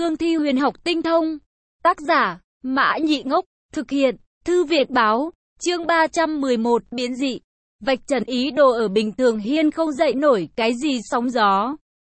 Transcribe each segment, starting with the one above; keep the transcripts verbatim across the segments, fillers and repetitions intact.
cương thi huyền học tinh thông. Tác giả, Mã Nhị Ngốc, thực hiện, Thư Việt Báo, chương ba trăm mười một, biến dị. Vạch trần ý đồ ở bình thường hiên không dậy nổi cái gì sóng gió.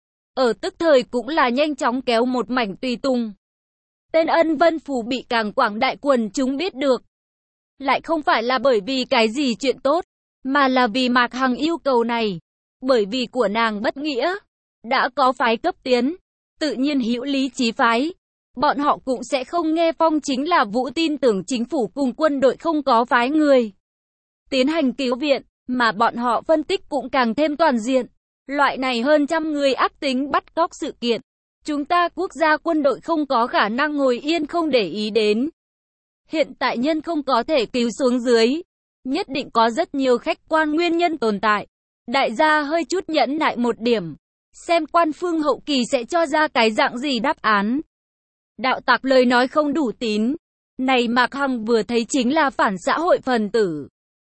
Ở tức thời cũng là nhanh chóng kéo một mảnh tùy tùng. Tên Ân Vân Phù bị càng quảng đại quần chúng biết được. Lại không phải là bởi vì cái gì chuyện tốt, mà là vì Mạc Hằng yêu cầu này. Bởi vì của nàng bất nghĩa, đã có phái cấp tiến, tự nhiên hữu lý chí phái. Bọn họ cũng sẽ không nghe phong chính là Vũ tin tưởng chính phủ cùng quân đội không có phái người tiến hành cứu viện, mà bọn họ phân tích cũng càng thêm toàn diện. Loại này hơn trăm người ác tính bắt cóc sự kiện, chúng ta quốc gia quân đội không có khả năng ngồi yên không để ý đến. Hiện tại nhân không có thể cứu xuống dưới, nhất định có rất nhiều khách quan nguyên nhân tồn tại. Đại gia hơi chút nhẫn nại một điểm, xem quan phương hậu kỳ sẽ cho ra cái dạng gì đáp án. Đạo tặc lời nói không đủ tín. Này Mạc Hằng vừa thấy chính là phản xã hội phần tử.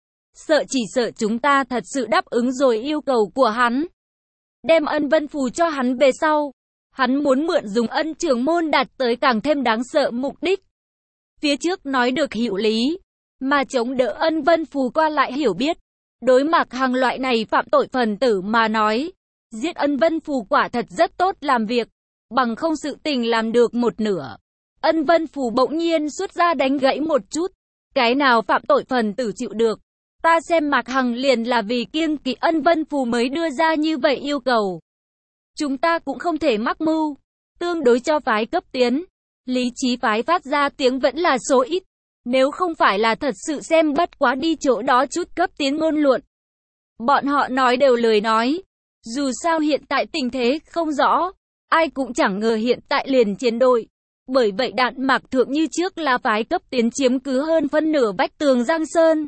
Sợ chỉ sợ chúng ta thật sự đáp ứng rồi yêu cầu của hắn. Đem Ân Vân Phù cho hắn về sau. Hắn muốn mượn dùng Ân Trưởng Môn đạt tới càng thêm đáng sợ mục đích. Phía trước nói được hữu lý, mà chống đỡ Ân Vân Phù qua lại hiểu biết. Đối Mạc Hằng loại này phạm tội phần tử mà nói, giết Ân Vân Phù quả thật rất tốt làm việc. Bằng không sự tình làm được một nửa. Ân Vân Phù bỗng nhiên xuất ra đánh gãy một chút. Cái nào phạm tội phần tử chịu được. Ta xem Mạc Hằng liền là vì kiêng kỵ Ân Vân Phù mới đưa ra như vậy yêu cầu. Chúng ta cũng không thể mắc mưu. Tương đối cho phái cấp tiến, lý trí phái phát ra tiếng vẫn là số ít. Nếu không phải là thật sự xem bất quá đi chỗ đó chút cấp tiến ngôn luận. Bọn họ nói đều lời nói. Dù sao hiện tại tình thế không rõ. Ai cũng chẳng ngờ hiện tại liền chiến đội. Bởi vậy Đạn Mạc Thượng như trước là phái cấp tiến chiếm cứ hơn phân nửa vách tường Giang Sơn.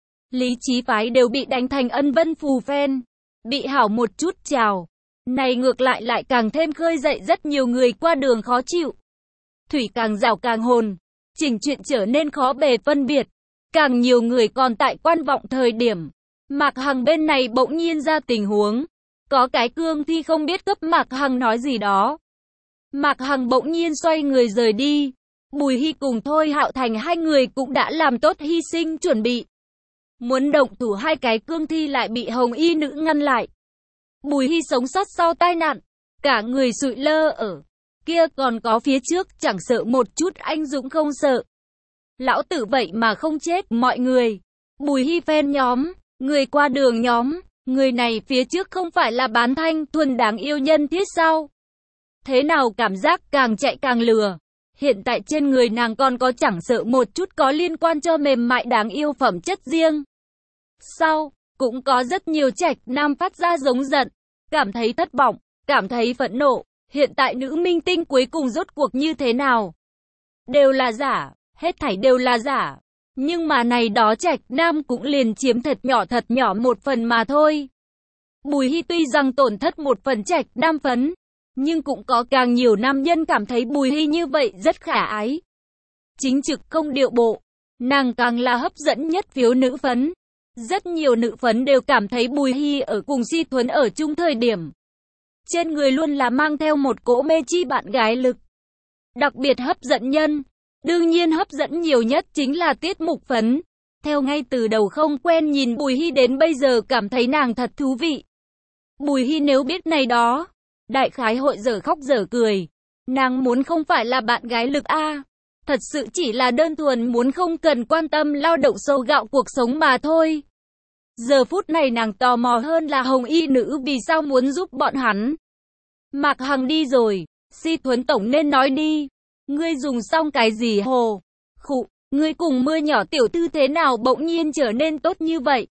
Lý trí phái đều bị đánh thành Ân Vân Phù phen. Bị hảo một chút chào. Này ngược lại lại càng thêm khơi dậy rất nhiều người qua đường khó chịu. Thủy càng rào càng hồn. Chỉnh chuyện trở nên khó bề phân biệt. Càng nhiều người còn tại quan vọng thời điểm. Mạc Hằng bên này bỗng nhiên ra tình huống. Có cái cương thi không biết cấp Mạc Hằng nói gì đó. Mạc Hằng bỗng nhiên xoay người rời đi. Bùi Hy cùng Thôi Hạo Thành hai người cũng đã làm tốt hy sinh chuẩn bị. Muốn động thủ hai cái cương thi lại bị Hồng Y nữ ngăn lại. Bùi Hy sống sót sau tai nạn. Cả người sụi lơ ở. Kia còn có phía trước chẳng sợ một chút anh dũng không sợ. Lão tử vậy mà không chết mọi người. Bùi Hy phen nhóm. Người qua đường nhóm. Người này phía trước không phải là bán thanh thuần đáng yêu nhân thiết sao? Thế nào cảm giác càng chạy càng lừa. Hiện tại trên người nàng còn có chẳng sợ một chút có liên quan cho mềm mại đáng yêu phẩm chất riêng. Sau, cũng có rất nhiều trạch nam phát ra giống giận. Cảm thấy thất vọng, cảm thấy phẫn nộ. Hiện tại nữ minh tinh cuối cùng rốt cuộc như thế nào? Đều là giả, hết thảy đều là giả. Nhưng mà này đó trạch nam cũng liền chiếm thật nhỏ thật nhỏ một phần mà thôi. Bùi Hy tuy rằng tổn thất một phần trạch nam phấn, nhưng cũng có càng nhiều nam nhân cảm thấy Bùi Hy như vậy rất khả ái. Chính trực không điệu bộ, nàng càng là hấp dẫn nhất phiếu nữ phấn. Rất nhiều nữ phấn đều cảm thấy Bùi Hy ở cùng Si Thuấn ở chung thời điểm. Trên người luôn là mang theo một cỗ mê chi bạn gái lực. Đặc biệt hấp dẫn nhân. Đương nhiên hấp dẫn nhiều nhất chính là tiết mục phấn. Theo ngay từ đầu không quen nhìn Bùi Hy đến bây giờ cảm thấy nàng thật thú vị. Bùi Hy nếu biết này đó, đại khái hội dở khóc dở cười. Nàng muốn không phải là bạn gái lực A. Thật sự chỉ là đơn thuần muốn không cần quan tâm lao động sâu gạo cuộc sống mà thôi. Giờ phút này nàng tò mò hơn là Hồng Y nữ vì sao muốn giúp bọn hắn. Mạc Hằng đi rồi, Si Thuấn tổng nên nói đi. Ngươi dùng xong cái gì hồ? Khụ, ngươi cùng mưa nhỏ tiểu thư thế nào bỗng nhiên trở nên tốt như vậy?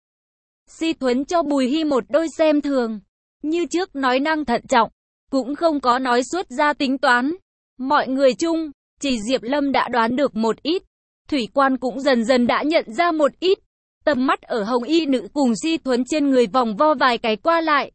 Si Thuấn cho Bùi Hy một đôi xem thường. Như trước nói năng thận trọng, cũng không có nói suốt ra tính toán. Mọi người chung, chỉ Diệp Lâm đã đoán được một ít. Thủy Quan cũng dần dần đã nhận ra một ít. Tầm mắt ở Hồng Y nữ cùng Si Thuấn trên người vòng vo vài cái qua lại.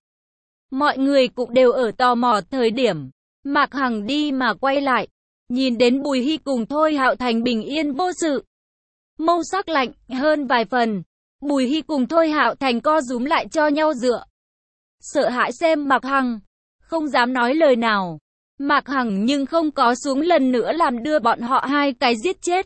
Mọi người cũng đều ở tò mò thời điểm. Mạc Hằng đi mà quay lại. Nhìn đến Bùi Hy cùng Thôi Hạo Thành bình yên vô sự. Mâu sắc lạnh hơn vài phần. Bùi Hy cùng Thôi Hạo Thành co rúm lại cho nhau dựa. Sợ hãi xem Mạc Hằng. Không dám nói lời nào. Mạc Hằng nhưng không có xuống lần nữa làm đưa bọn họ hai cái giết chết.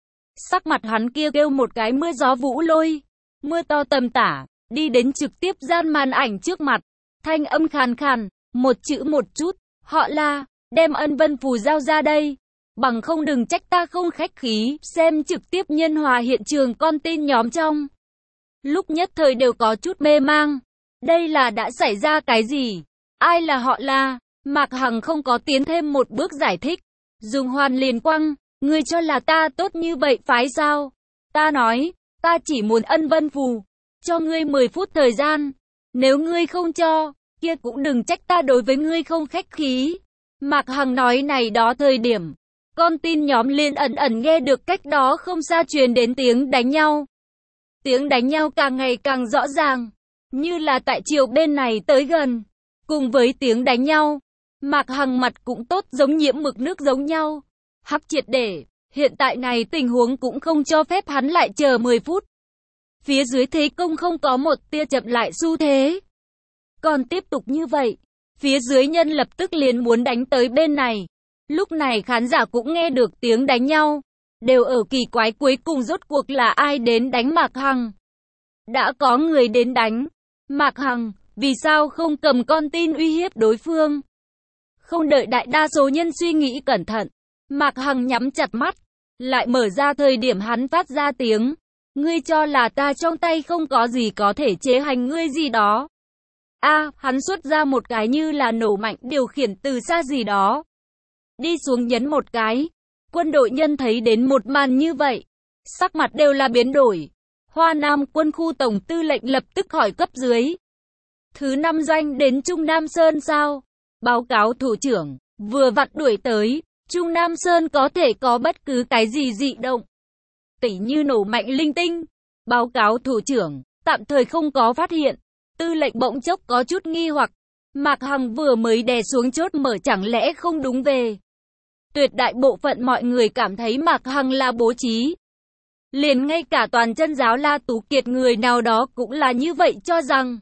Sắc mặt hắn kia kêu một cái mưa gió vũ lôi, mưa to tầm tả, đi đến trực tiếp gian màn ảnh trước mặt, thanh âm khàn khàn, một chữ một chút, họ La, đem ân vân phù giao ra đây, bằng không đừng trách ta không khách khí. Xem trực tiếp nhân hòa hiện trường con tin nhóm trong lúc nhất thời đều có chút mê mang, đây là đã xảy ra cái gì, ai là họ La? Mạc Hằng không có tiến thêm một bước giải thích, dùng hoàn liền quăng, ngươi cho là ta tốt như vậy phái sao? Ta nói, ta chỉ muốn ân vân phù, cho ngươi mười phút thời gian, nếu ngươi không cho, kia cũng đừng trách ta đối với ngươi không khách khí. Mạc Hằng nói này đó thời điểm, con tin nhóm liền ẩn ẩn nghe được cách đó không xa truyền đến tiếng đánh nhau. Tiếng đánh nhau càng ngày càng rõ ràng, như là tại chiều bên này tới gần. Cùng với tiếng đánh nhau, Mạc Hằng mặt cũng tốt giống nhiễm mực nước giống nhau. Hắc triệt để, hiện tại này tình huống cũng không cho phép hắn lại chờ mười phút. Phía dưới thế công không có một tia chậm lại xu thế. Còn tiếp tục như vậy, phía dưới nhân lập tức liền muốn đánh tới bên này. Lúc này khán giả cũng nghe được tiếng đánh nhau, đều ở kỳ quái cuối cùng rốt cuộc là ai đến đánh Mạc Hằng. Đã có người đến đánh Mạc Hằng, vì sao không cầm con tin uy hiếp đối phương? Không đợi đại đa số nhân suy nghĩ cẩn thận, Mạc Hằng nhắm chặt mắt, lại mở ra thời điểm hắn phát ra tiếng. Ngươi cho là ta trong tay không có gì có thể chế hành ngươi gì đó. A, à, hắn xuất ra một cái như là nổ mạnh điều khiển từ xa gì đó. Đi xuống nhấn một cái. Quân đội nhân thấy đến một màn như vậy, sắc mặt đều là biến đổi. Hoa Nam quân khu tổng tư lệnh lập tức hỏi cấp dưới. Thứ năm doanh đến Trung Nam Sơn sao? Báo cáo thủ trưởng, vừa vặn đuổi tới, Trung Nam Sơn có thể có bất cứ cái gì dị động. Tỉ như nổ mạnh linh tinh. Báo cáo thủ trưởng, tạm thời không có phát hiện. Tư lệnh bỗng chốc có chút nghi hoặc. Mạc Hằng vừa mới đè xuống chốt mở chẳng lẽ không đúng về. Tuyệt đại bộ phận mọi người cảm thấy Mạc Hằng là bố trí. Liền ngay cả toàn chân giáo La Tú Kiệt người nào đó cũng là như vậy cho rằng.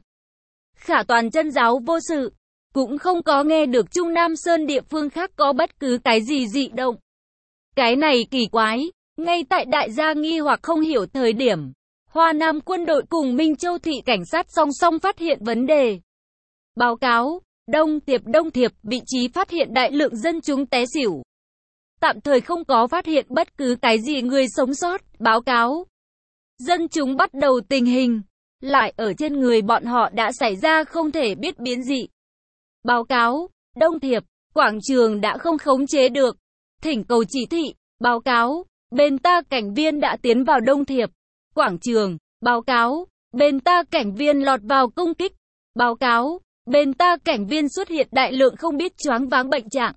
Khả toàn chân giáo vô sự, cũng không có nghe được Trung Nam Sơn địa phương khác có bất cứ cái gì dị động. Cái này kỳ quái, ngay tại đại gia nghi hoặc không hiểu thời điểm, Hoa Nam quân đội cùng Minh Châu thị cảnh sát song song phát hiện vấn đề. Báo cáo, Đông Thiệp Đông Thiệp, vị trí phát hiện đại lượng dân chúng té xỉu. Tạm thời không có phát hiện bất cứ cái gì người sống sót, báo cáo. Dân chúng bắt đầu tình hình, lại ở trên người bọn họ đã xảy ra không thể biết biến dị. Báo cáo, Đông Thiệp, quảng trường đã không khống chế được. Thỉnh cầu chỉ thị, báo cáo, bên ta cảnh viên đã tiến vào Đông Thiệp. Quảng trường, báo cáo, bên ta cảnh viên lọt vào công kích. Báo cáo, bên ta cảnh viên xuất hiện đại lượng không biết choáng váng bệnh trạng.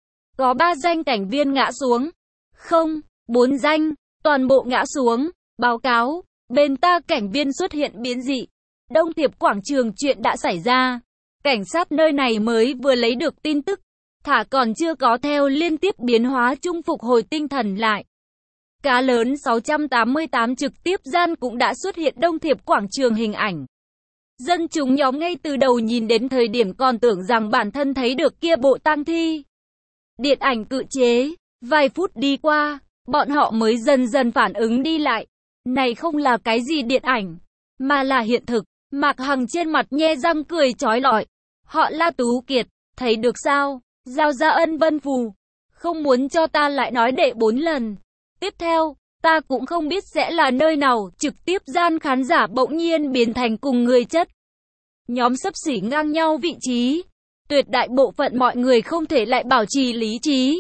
Có ba danh cảnh viên ngã xuống. Không, bốn danh, toàn bộ ngã xuống. Báo cáo, bên ta cảnh viên xuất hiện biến dị. Đông Thiệp quảng trường chuyện đã xảy ra. Cảnh sát nơi này mới vừa lấy được tin tức. Thả còn chưa có theo liên tiếp biến hóa chung phục hồi tinh thần lại. Cá lớn sáu trăm tám mươi tám trực tiếp gian cũng đã xuất hiện Đông Thiệp quảng trường hình ảnh. Dân chúng nhóm ngay từ đầu nhìn đến thời điểm còn tưởng rằng bản thân thấy được kia bộ tang thi. Điện ảnh cự chế, vài phút đi qua, bọn họ mới dần dần phản ứng đi lại. Này không là cái gì điện ảnh, mà là hiện thực. Mạc Hằng trên mặt nhe răng cười chói lọi. Họ La Tú Kiệt, thấy được sao? Giao ra ân vân phù. Không muốn cho ta lại nói đệ bốn lần. Tiếp theo, ta cũng không biết sẽ là nơi nào, trực tiếp gian khán giả bỗng nhiên biến thành cùng người chất. Nhóm xấp xỉ ngang nhau vị trí. Tuyệt đại bộ phận mọi người không thể lại bảo trì lý trí.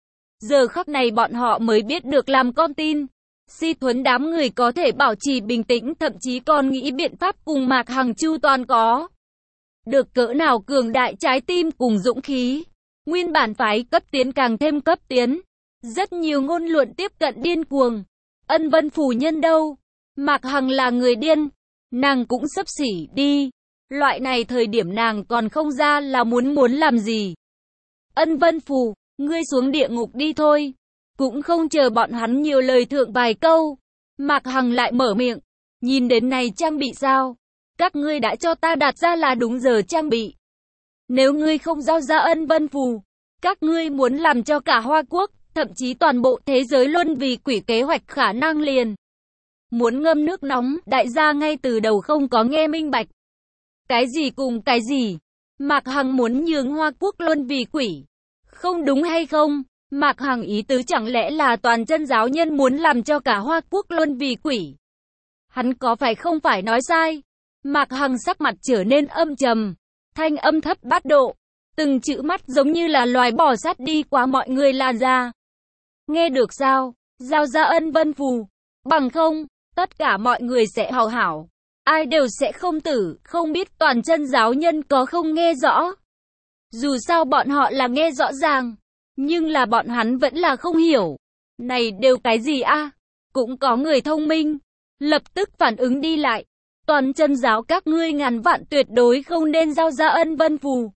Giờ khắc này bọn họ mới biết được làm con tin. Si Thuấn đám người có thể bảo trì bình tĩnh, thậm chí còn nghĩ biện pháp cùng Mạc Hằng chu toàn có. Được cỡ nào cường đại trái tim cùng dũng khí. Nguyên bản phái cấp tiến càng thêm cấp tiến. Rất nhiều ngôn luận tiếp cận điên cuồng. Ân vân phù nhân đâu? Mạc Hằng là người điên. Nàng cũng xấp xỉ đi. Loại này thời điểm nàng còn không ra là muốn muốn làm gì. Ân vân phù, ngươi xuống địa ngục đi thôi. Cũng không chờ bọn hắn nhiều lời thượng vài câu. Mạc Hằng lại mở miệng. Nhìn đến này trang bị sao? Các ngươi đã cho ta đặt ra là đúng giờ trang bị. Nếu ngươi không giao ra ân vân phù, Các ngươi muốn làm cho cả Hoa Quốc, thậm chí toàn bộ thế giới luân vì quỷ kế hoạch khả năng liền. Muốn ngâm nước nóng, đại gia ngay từ đầu không có nghe minh bạch. Cái gì cùng cái gì? Mạc Hằng muốn nhường Hoa Quốc luân vì quỷ. Không đúng hay không? Mạc Hằng ý tứ chẳng lẽ là toàn chân giáo nhân muốn làm cho cả Hoa Quốc luân vì quỷ? Hắn có phải không phải nói sai? Mạc Hằng sắc mặt trở nên âm trầm, thanh âm thấp bát độ, từng chữ mắt giống như là loài bò sát đi qua mọi người lan ra. Nghe được sao? Giao ra ân vân phù. Bằng không, tất cả mọi người sẽ hào hảo. Ai đều sẽ không tử, không biết toàn chân giáo nhân có không nghe rõ. Dù sao bọn họ là nghe rõ ràng, nhưng là bọn hắn vẫn là không hiểu. Này đều cái gì a? Cũng có người thông minh, lập tức phản ứng đi lại. Toàn chân giáo các ngươi ngàn vạn tuyệt đối không nên giao ra ân vân phù.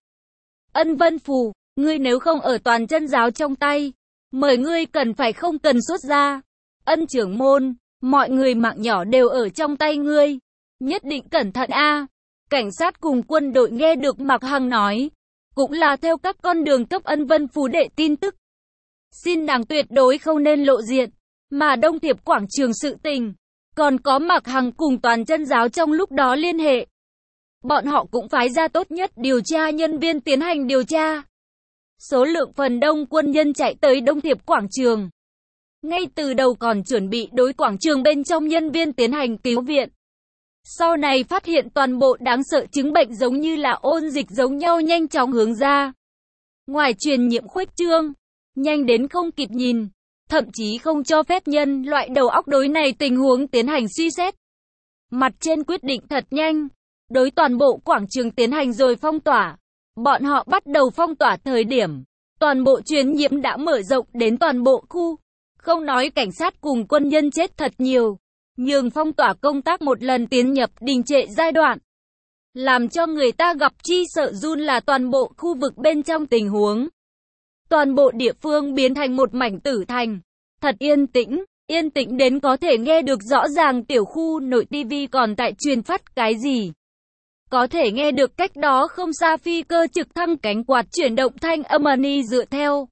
Ân vân phù, ngươi nếu không ở toàn chân giáo trong tay, mời ngươi cần phải không cần xuất ra. Ân trưởng môn, mọi người mạng nhỏ đều ở trong tay ngươi. Nhất định cẩn thận a. Cảnh sát cùng quân đội nghe được Mạc Hằng nói, cũng là theo các con đường cấp ân vân phù đệ tin tức. Xin nàng tuyệt đối không nên lộ diện, mà Đông Thiệp quảng trường sự tình, còn có Mạc Hằng cùng toàn chân giáo trong lúc đó liên hệ. Bọn họ cũng phái ra tốt nhất điều tra nhân viên tiến hành điều tra. Số lượng phần đông quân nhân chạy tới Đông Thiệp quảng trường. Ngay từ đầu còn chuẩn bị đối quảng trường bên trong nhân viên tiến hành cứu viện. Sau này phát hiện toàn bộ đáng sợ chứng bệnh giống như là ôn dịch giống nhau nhanh chóng hướng ra. Ngoài truyền nhiễm khuếch trương, nhanh đến không kịp nhìn, thậm chí không cho phép nhân loại đầu óc đối này tình huống tiến hành suy xét. Mặt trên quyết định thật nhanh, đối toàn bộ quảng trường tiến hành rồi phong tỏa. Bọn họ bắt đầu phong tỏa thời điểm, toàn bộ truyền nhiễm đã mở rộng đến toàn bộ khu. Không nói cảnh sát cùng quân nhân chết thật nhiều, nhưng phong tỏa công tác một lần tiến nhập đình trệ giai đoạn. Làm cho người ta gặp chi sợ run là toàn bộ khu vực bên trong tình huống. Toàn bộ địa phương biến thành một mảnh tử thành. Thật yên tĩnh, yên tĩnh đến có thể nghe được rõ ràng tiểu khu nội tivi còn tại truyền phát cái gì. Có thể nghe được cách đó không xa phi cơ trực thăng cánh quạt chuyển động thanh âm ni dựa theo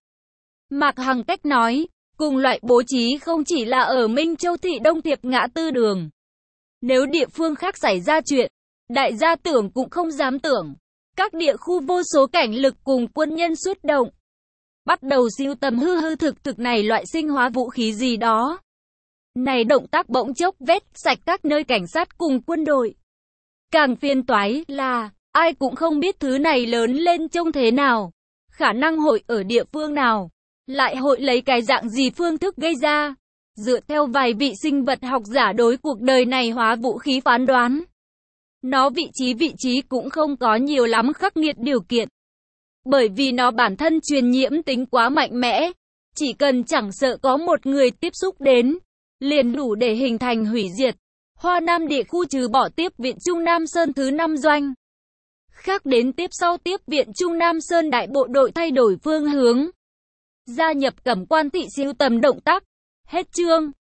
Mạc Hằng cách nói. Cùng loại bố trí không chỉ là ở Minh Châu thị Đông Thiệp ngã tư đường. Nếu địa phương khác xảy ra chuyện, đại gia tưởng cũng không dám tưởng. Các địa khu vô số cảnh lực cùng quân nhân xuất động. Bắt đầu siêu tầm hư hư thực thực này loại sinh hóa vũ khí gì đó. Này động tác bỗng chốc vét sạch các nơi cảnh sát cùng quân đội. Càng phiền toái là, ai cũng không biết thứ này lớn lên trông thế nào. Khả năng hội ở địa phương nào. Lại hội lấy cái dạng gì phương thức gây ra. Dựa theo vài vị sinh vật học giả đối cuộc đời này hóa vũ khí phán đoán. Nó vị trí vị trí cũng không có nhiều lắm khắc nghiệt điều kiện. Bởi vì nó bản thân truyền nhiễm tính quá mạnh mẽ. Chỉ cần chẳng sợ có một người tiếp xúc đến, liền đủ để hình thành hủy diệt. Hoa Nam địa khu trừ bỏ tiếp viện Trung Nam Sơn thứ năm doanh. Khác đến tiếp sau tiếp viện Trung Nam Sơn đại bộ đội thay đổi phương hướng. Gia nhập Cẩm Quan thị siêu tầm động tác. Hết chương.